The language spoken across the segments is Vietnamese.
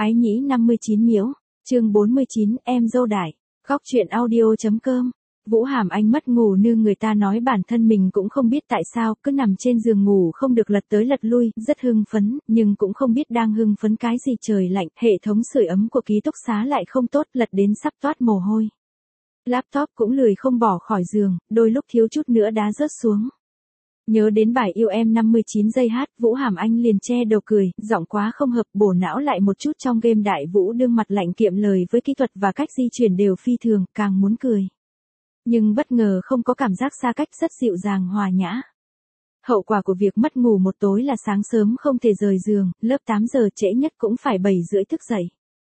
Ái nhĩ 59 miễu, chương 49, em dâu đại. Góc truyện audio.com. Vũ Hàm Anh mất ngủ nương người ta nói bản thân mình cũng không biết tại sao, cứ nằm trên giường ngủ không được lật tới lật lui, rất hưng phấn, nhưng cũng không biết đang hưng phấn cái gì. Trời lạnh, hệ thống sưởi ấm của ký túc xá lại không tốt, lật đến sắp toát mồ hôi. Laptop cũng lười không bỏ khỏi giường, đôi lúc thiếu chút nữa đá rớt xuống. Nhớ đến bài yêu em 59 giây hát, Vũ Hàm Anh liền che đầu cười, giọng quá không hợp, bổ não lại một chút trong game Đại Vũ đương mặt lạnh kiệm lời với kỹ thuật và cách di chuyển đều phi thường, càng muốn cười. Nhưng bất ngờ không có cảm giác xa cách, rất dịu dàng hòa nhã. Hậu quả của việc mất ngủ một tối là sáng sớm không thể rời giường, lớp 8 giờ trễ nhất cũng phải 7 rưỡi thức dậy.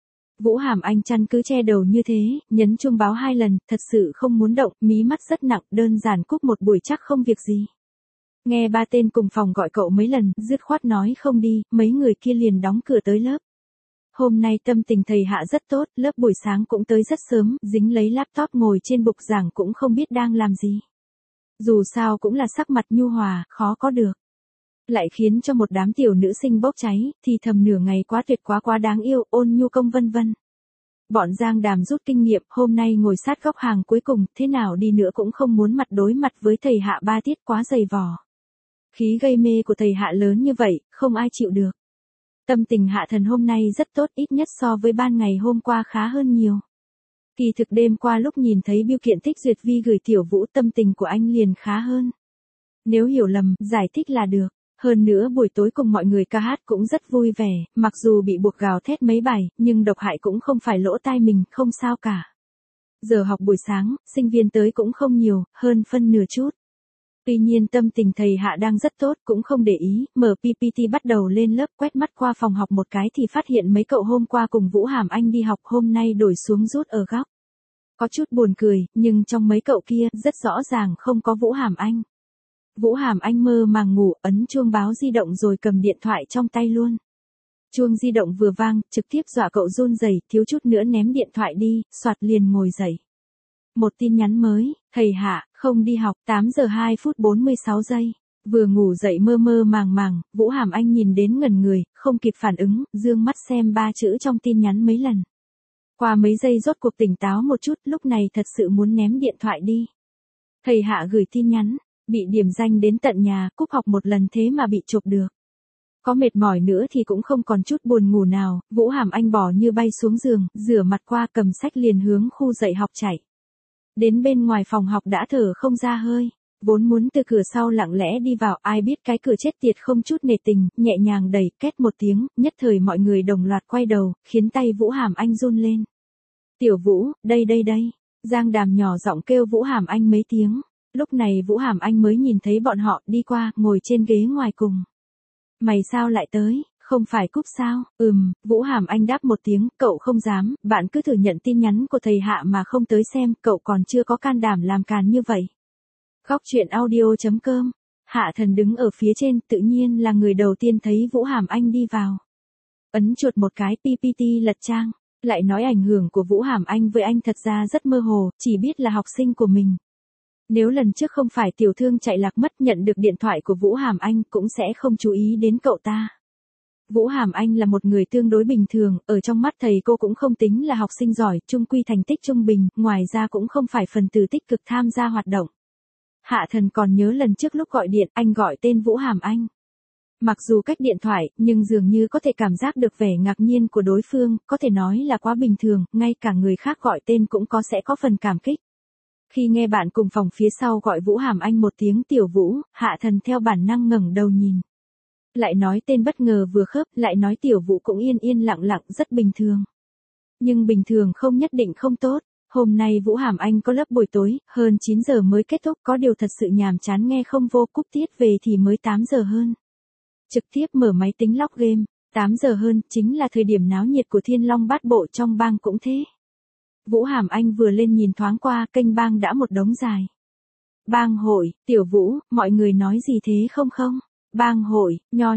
Vũ Hàm Anh chăn cứ che đầu như thế, nhấn chuông báo 2 lần, thật sự không muốn động, mí mắt rất nặng, đơn giản cúp một buổi chắc không việc gì. Nghe ba tên cùng phòng gọi cậu mấy lần, dứt khoát nói không đi, mấy người kia liền đóng cửa tới lớp. Hôm nay tâm tình thầy Hạ rất tốt, lớp buổi sáng cũng tới rất sớm, dính lấy laptop ngồi trên bục giảng cũng không biết đang làm gì. Dù sao cũng là sắc mặt nhu hòa, khó có được. Lại khiến cho một đám tiểu nữ sinh bốc cháy, thì thầm nửa ngày quá tuyệt quá đáng yêu, ôn nhu công vân vân. Bọn Giang Đàm rút kinh nghiệm, hôm nay ngồi sát góc hàng cuối cùng, thế nào đi nữa cũng không muốn mặt đối mặt với thầy Hạ 3 tiết quá dày vò. Khí gây mê của thầy Hạ lớn như vậy, không ai chịu được. Tâm tình Hạ Thần hôm nay rất tốt, ít nhất so với ban ngày hôm qua khá hơn nhiều. Kỳ thực đêm qua lúc nhìn thấy bưu kiện thích duyệt vi gửi Tiểu Vũ, tâm tình của anh liền khá hơn. Nếu hiểu lầm, giải thích là được. Hơn nữa buổi tối cùng mọi người ca hát cũng rất vui vẻ, mặc dù bị buộc gào thét mấy bài, nhưng độc hại cũng không phải lỗ tai mình, không sao cả. Giờ học buổi sáng, sinh viên tới cũng không nhiều, hơn phân nửa chút. Tuy nhiên tâm tình thầy Hạ đang rất tốt, cũng không để ý, mở PPT bắt đầu lên lớp, quét mắt qua phòng học một cái thì phát hiện mấy cậu hôm qua cùng Vũ Hàm Anh đi học hôm nay đổi xuống rút ở góc. Có chút buồn cười, nhưng trong mấy cậu kia, rất rõ ràng không có Vũ Hàm Anh. Vũ Hàm Anh mơ màng ngủ, ấn chuông báo di động rồi cầm điện thoại trong tay luôn. Chuông di động vừa vang, trực tiếp dọa cậu run rẩy, thiếu chút nữa ném điện thoại đi, soạt liền ngồi dậy. Một tin nhắn mới, thầy Hạ, không đi học, 8 giờ 2 phút 46 giây. Vừa ngủ dậy mơ màng, Vũ Hàm Anh nhìn đến ngẩn người, không kịp phản ứng, dương mắt xem 3 chữ trong tin nhắn mấy lần. Qua mấy giây rốt cuộc tỉnh táo một chút, lúc này thật sự muốn ném điện thoại đi. Thầy Hạ gửi tin nhắn, bị điểm danh đến tận nhà, cúp học một lần thế mà bị chộp được. Có mệt mỏi nữa thì cũng không còn chút buồn ngủ nào, Vũ Hàm Anh bỏ như bay xuống giường, rửa mặt qua cầm sách liền hướng khu dạy học chạy. Đến bên ngoài phòng học đã thở không ra hơi, vốn muốn từ cửa sau lặng lẽ đi vào, ai biết cái cửa chết tiệt không chút nể tình, nhẹ nhàng đẩy, két một tiếng, nhất thời mọi người đồng loạt quay đầu, khiến tay Vũ Hàm Anh run lên. Tiểu Vũ, đây. Giang Đàm nhỏ giọng kêu Vũ Hàm Anh mấy tiếng. Lúc này Vũ Hàm Anh mới nhìn thấy bọn họ, đi qua, ngồi trên ghế ngoài cùng. Mày sao lại tới, không phải cúp sao? Vũ Hàm Anh đáp một tiếng, cậu không dám, bạn cứ thử nhận tin nhắn của thầy Hạ mà không tới xem, cậu còn chưa có can đảm làm càn như vậy. Góc truyện audio.com. Hạ Thần đứng ở phía trên, tự nhiên là người đầu tiên thấy Vũ Hàm Anh đi vào. Ấn chuột một cái PPT lật trang, lại nói ảnh hưởng của Vũ Hàm Anh với anh thật ra rất mơ hồ, chỉ biết là học sinh của mình. Nếu lần trước không phải tiểu thương chạy lạc mất nhận được điện thoại của Vũ Hàm Anh cũng sẽ không chú ý đến cậu ta. Vũ Hàm Anh là một người tương đối bình thường, ở trong mắt thầy cô cũng không tính là học sinh giỏi, chung quy thành tích trung bình, ngoài ra cũng không phải phần tử tích cực tham gia hoạt động. Hạ Thần còn nhớ lần trước lúc gọi điện, anh gọi tên Vũ Hàm Anh. Mặc dù cách điện thoại, nhưng dường như có thể cảm giác được vẻ ngạc nhiên của đối phương, có thể nói là quá bình thường, ngay cả người khác gọi tên cũng sẽ có phần cảm kích. Khi nghe bạn cùng phòng phía sau gọi Vũ Hàm Anh một tiếng Tiểu Vũ, Hạ Thần theo bản năng ngẩng đầu nhìn. Lại nói tên bất ngờ vừa khớp, lại nói Tiểu Vũ cũng yên lặng rất bình thường. Nhưng bình thường không nhất định không tốt. Hôm nay Vũ Hàm Anh có lớp buổi tối, hơn 9 giờ mới kết thúc, có điều thật sự nhàm chán nghe không vô, cúp tiết về thì mới 8 giờ hơn. Trực tiếp mở máy tính log game, 8 giờ hơn, chính là thời điểm náo nhiệt của Thiên Long Bát Bộ trong bang cũng thế. Vũ Hàm Anh vừa lên nhìn thoáng qua, kênh bang đã một đống dài. Bang hội, Tiểu Vũ, mọi người nói gì thế không? Bang hội, nhỏ,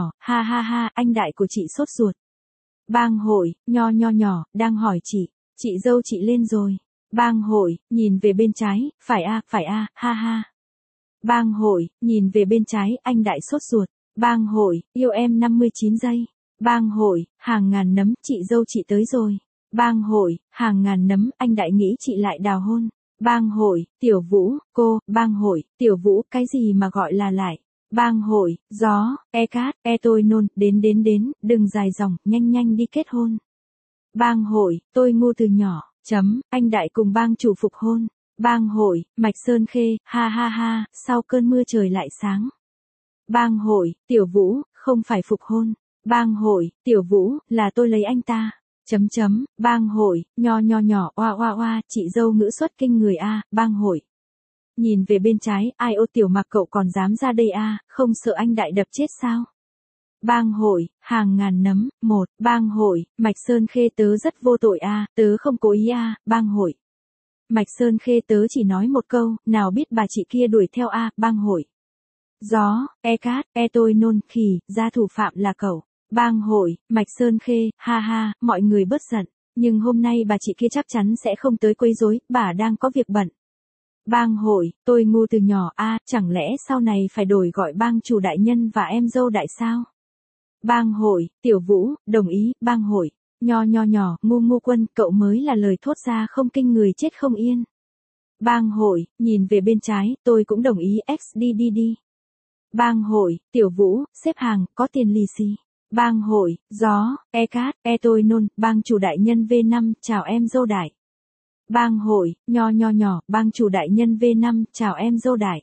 ha, anh đại của chị sốt ruột. Bang hội, nhỏ, đang hỏi chị dâu chị lên rồi. Bang hội, nhìn về bên trái, phải a, ha. Bang hội, nhìn về bên trái, anh đại sốt ruột. Bang hội, yêu em 59 giây. Bang hội, hàng ngàn nấm, chị dâu chị tới rồi. Bang hội, hàng ngàn nấm, anh đại nghĩ chị lại đào hôn. Bang hội, Tiểu Vũ, cô, bang hội, Tiểu Vũ, cái gì mà gọi là lại. Bang hội, gió, cát, tôi nôn, đến, đừng dài dòng, nhanh đi kết hôn. Bang hội, tôi ngu từ nhỏ, anh đại cùng bang chủ phục hôn. Bang hội, Mạch Sơn Khê, ha ha ha, sau cơn mưa trời lại sáng. Bang hội, Tiểu Vũ, không phải phục hôn. Bang hội, Tiểu Vũ, là tôi lấy anh ta. Bang hội, nho nhỏ, oa, chị dâu ngữ xuất kinh người a, bang hội. Nhìn về bên trái, ai ô Tiểu Mặc cậu còn dám ra đây a, không sợ anh đại đập chết sao? Bang hội, hàng ngàn nấm, bang hội, Mạch Sơn Khê tớ rất vô tội a, tớ không cố ý a, bang hội. Mạch Sơn Khê tớ chỉ nói một câu, nào biết bà chị kia đuổi theo a, bang hội. Gió, cát, tôi nôn, khỉ, ra thủ phạm là cậu. Bang hội, Mạch Sơn Khê, ha ha, mọi người bớt giận. Nhưng hôm nay bà chị kia chắc chắn sẽ không tới quấy rối, bà đang có việc bận. Bang hội, tôi ngu từ nhỏ a, chẳng lẽ sau này phải đổi gọi bang chủ đại nhân và em dâu đại sao? Bang hội, Tiểu Vũ, đồng ý, bang hội. Nho nhỏ, ngu quân, cậu mới là lời thốt ra không kinh người chết không yên. Bang hội, nhìn về bên trái, tôi cũng đồng ý, đi. Bang hội, Tiểu Vũ, xếp hàng, có tiền lì xì. Bang hội, gió, cát, tôi nôn, bang chủ đại nhân V5, chào em dâu đại. Bang hội, nho nhỏ, bang chủ đại nhân V5, chào em dâu đại.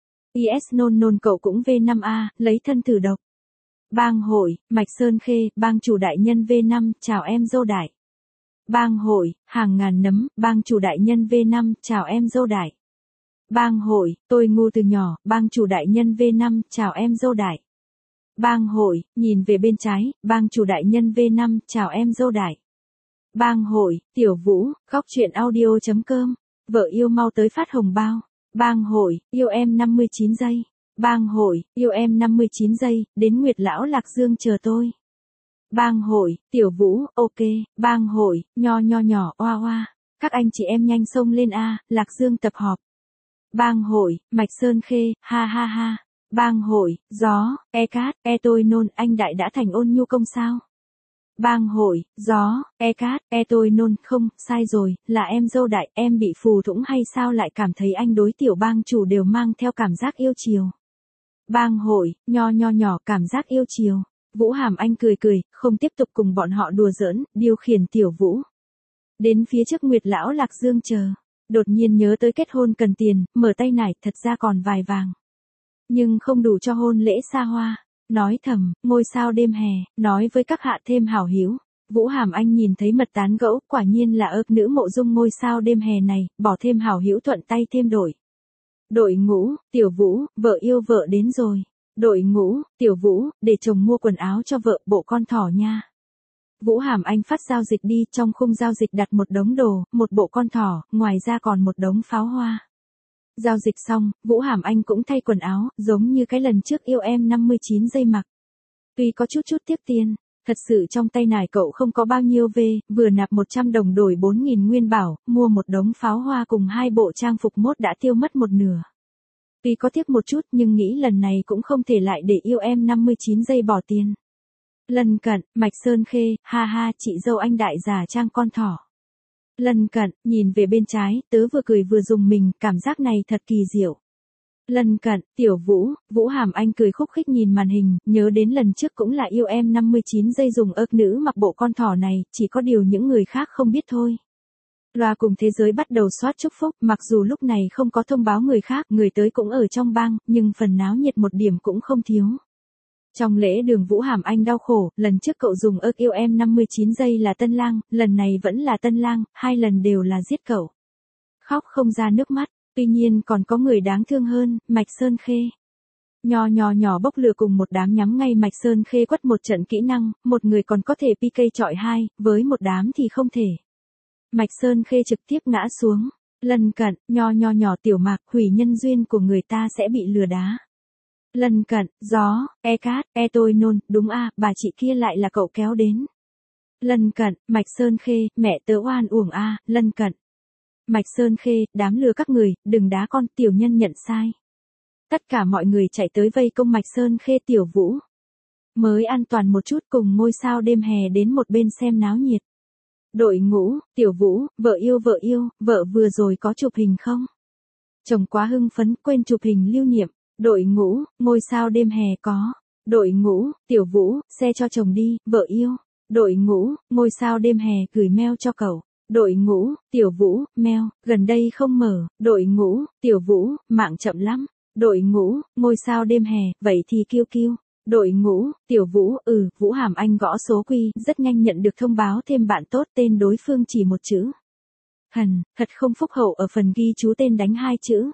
Is nôn cậu cũng V5A, lấy thân thử độc. Bang hội, Mạch Sơn Khê, bang chủ đại nhân V5, chào em dâu đại. Bang hội, hàng ngàn nấm, bang chủ đại nhân V5, chào em dâu đại. Bang hội, tôi ngu từ nhỏ, bang chủ đại nhân V5, chào em dâu đại. Bang hội, nhìn về bên trái, bang chủ đại nhân V5, chào em dâu đại. Bang hội, Tiểu Vũ, góc truyện audio.com, vợ yêu mau tới phát hồng bao. Bang hội, yêu em 59 giây. Bang hội, yêu em 59 giây, đến Nguyệt Lão Lạc Dương chờ tôi. Bang hội, Tiểu Vũ, ok. Bang hội, nho nhỏ, oa. Các anh chị em nhanh xông lên a, Lạc Dương tập họp. Bang hội, Mạch Sơn Khê, ha ha ha. Bang hội, gió, cát, tôi nôn, anh đại đã thành Ôn Nhu công sao? Bang hội, gió, cát, tôi nôn, không, sai rồi, là em dâu đại, em bị phù thủng hay sao lại cảm thấy anh đối tiểu bang chủ đều mang theo cảm giác yêu chiều. Bang hội, nho nhỏ, cảm giác yêu chiều. Vũ Hàm Anh cười, không tiếp tục cùng bọn họ đùa giỡn, điều khiển Tiểu Vũ. Đến phía trước Nguyệt Lão Lạc Dương chờ. Đột nhiên nhớ tới kết hôn cần tiền, mở tay nải, thật ra còn vài vàng. Nhưng không đủ cho hôn lễ xa hoa. Nói thầm, ngôi sao đêm hè, nói với các hạ thêm hảo hiếu. Vũ Hàm Anh nhìn thấy mật tán gẫu, quả nhiên là nữ mộ dung ngôi sao đêm hè này, bỏ thêm hảo hiếu thuận tay thêm đổi. Đội ngũ, Tiểu Vũ, vợ yêu vợ đến rồi. Đội ngũ, Tiểu Vũ, để chồng mua quần áo cho vợ, bộ con thỏ nha. Vũ Hàm Anh phát giao dịch đi, trong khung giao dịch đặt một đống đồ, một bộ con thỏ, ngoài ra còn một đống pháo hoa. Giao dịch xong, Vũ Hàm Anh cũng thay quần áo, giống như cái lần trước yêu em 59 giây mặc. Tuy có chút tiếc tiền, thật sự trong tay nải cậu không có bao nhiêu về, vừa nạp 100 đồng đổi 4.000 nguyên bảo, mua một đống pháo hoa cùng 2 bộ trang phục mốt đã tiêu mất một nửa. Tuy có tiếc một chút nhưng nghĩ lần này cũng không thể lại để yêu em 59 giây bỏ tiền. Lần cận, Mạch Sơn Khê, ha ha, chị dâu anh đại giả trang con thỏ. Lần cận, nhìn về bên trái, tớ vừa cười vừa dùng mình, cảm giác này thật kỳ diệu. Lần cận, Tiểu Vũ, Vũ Hàm Anh cười khúc khích nhìn màn hình, nhớ đến lần trước cũng là yêu em 59 giây dùng nữ mặc bộ con thỏ này, chỉ có điều những người khác không biết thôi. Loa cùng thế giới bắt đầu soát chúc phúc, mặc dù lúc này không có thông báo người khác, người tới cũng ở trong bang, nhưng phần náo nhiệt một điểm cũng không thiếu. Trong lễ đường Vũ Hàm Anh đau khổ, lần trước cậu dùng yêu em 59 giây là Tân Lang, lần này vẫn là Tân Lang, 2 lần đều là giết cậu. Khóc không ra nước mắt, tuy nhiên còn có người đáng thương hơn, Mạch Sơn Khê. Nho nhỏ bốc lửa cùng một đám nhắm ngay Mạch Sơn Khê quất một trận kỹ năng, một người còn có thể PK chọi 2, với một đám thì không thể. Mạch Sơn Khê trực tiếp ngã xuống. Lần cận, nho nhỏ Tiểu Mạc, hủy nhân duyên của người ta sẽ bị lừa đá. Lần cận, gió, cát, tôi nôn, đúng a, bà chị kia lại là cậu kéo đến. Lần cận, Mạch Sơn Khê, mẹ tớ oan uổng a, lần cận. Mạch Sơn Khê, đám lừa các người, đừng đá con, tiểu nhân nhận sai. Tất cả mọi người chạy tới vây công Mạch Sơn Khê Tiểu Vũ. Mới an toàn một chút cùng ngôi sao đêm hè đến một bên xem náo nhiệt. Đội ngũ, Tiểu Vũ, vợ yêu, vợ vừa rồi có chụp hình không? Chồng quá hưng phấn quên chụp hình lưu niệm. Đội ngũ, ngôi sao đêm hè có. Đội ngũ, Tiểu Vũ, xe cho chồng đi, vợ yêu. Đội ngũ, ngôi sao đêm hè gửi mail cho cậu. Đội ngũ, Tiểu Vũ, mail, gần đây không mở. Đội ngũ, Tiểu Vũ, mạng chậm lắm. Đội ngũ, ngôi sao đêm hè, vậy thì kêu kêu. Đội ngũ, Tiểu Vũ, Vũ Hàm Anh gõ số quy, rất nhanh nhận được thông báo thêm bạn tốt, tên đối phương chỉ một chữ. Thật không phúc hậu ở phần ghi chú tên đánh 2 chữ.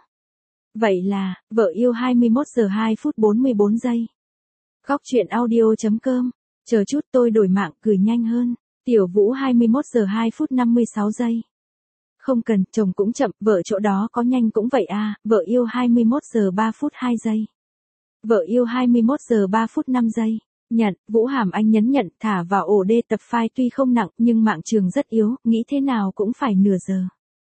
Vậy là, vợ yêu 21 giờ 2 phút 44 giây. Góc truyện audio.com, chờ chút tôi đổi mạng gửi nhanh hơn. Tiểu Vũ 21 giờ 2 phút 56 giây. Không cần, chồng cũng chậm, vợ chỗ đó có nhanh cũng vậy à, vợ yêu 21 giờ 3 phút 2 giây. Vợ yêu 21 giờ 3 phút 5 giây. Nhận, Vũ Hàm Anh nhấn nhận, thả vào ổ D tập file tuy không nặng nhưng mạng trường rất yếu, nghĩ thế nào cũng phải nửa giờ.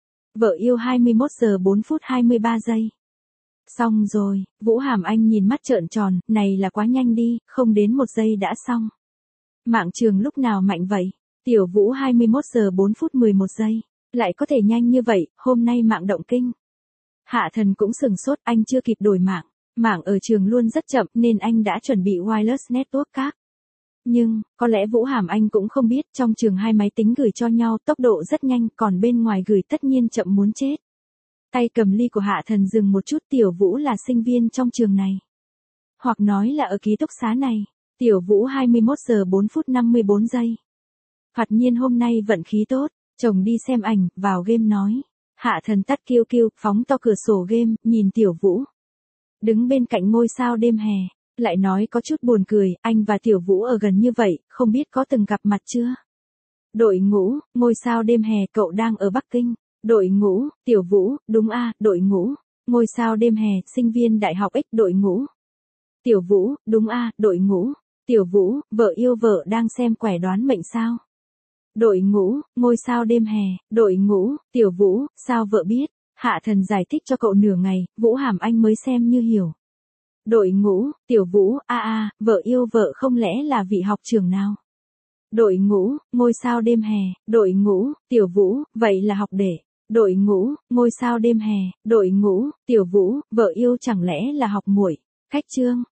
Vợ yêu 21 giờ 4 phút 23 giây. Xong rồi, Vũ Hàm Anh nhìn mắt trợn tròn, này là quá nhanh đi, không đến 1 giây đã xong. Mạng trường lúc nào mạnh vậy? Tiểu Vũ 21 giờ 4 phút 11 giây. Lại có thể nhanh như vậy, hôm nay mạng động kinh. Hạ Thần cũng sừng sốt, anh chưa kịp đổi mạng. Mạng ở trường luôn rất chậm nên anh đã chuẩn bị wireless network khác. Nhưng, có lẽ Vũ Hàm Anh cũng không biết trong trường hai máy tính gửi cho nhau tốc độ rất nhanh còn bên ngoài gửi tất nhiên chậm muốn chết. Tay cầm ly của Hạ Thần dừng một chút. Tiểu Vũ là sinh viên trong trường này. Hoặc nói là ở ký túc xá này. Tiểu Vũ 21 giờ 4 phút 54 giây. Thoạt nhiên hôm nay vận khí tốt. Chồng đi xem ảnh, vào game nói. Hạ Thần tắt QQ, phóng to cửa sổ game, nhìn Tiểu Vũ. Đứng bên cạnh ngôi sao đêm hè, lại nói có chút buồn cười, anh và Tiểu Vũ ở gần như vậy, không biết có từng gặp mặt chưa? Đội ngũ, ngôi sao đêm hè cậu đang ở Bắc Kinh. Đội ngũ, Tiểu Vũ, đúng a, đội ngũ, ngôi sao đêm hè, sinh viên đại học X. Đội ngũ, Tiểu Vũ, đúng a, đội ngũ, Tiểu Vũ, vợ yêu vợ đang xem quẻ đoán mệnh sao? Đội ngũ, ngôi sao đêm hè, đội ngũ, Tiểu Vũ, sao vợ biết? Hạ Thần giải thích cho cậu nửa ngày, Vũ Hàm Anh mới xem như hiểu. Đội ngũ, Tiểu Vũ, vợ yêu vợ không lẽ là vị học trưởng nào? Đội ngũ, ngôi sao đêm hè, đội ngũ, Tiểu Vũ, vậy là học đệ. Đội ngũ, ngôi sao đêm hè, đội ngũ, Tiểu Vũ, vợ yêu chẳng lẽ là học muội? Khách trương.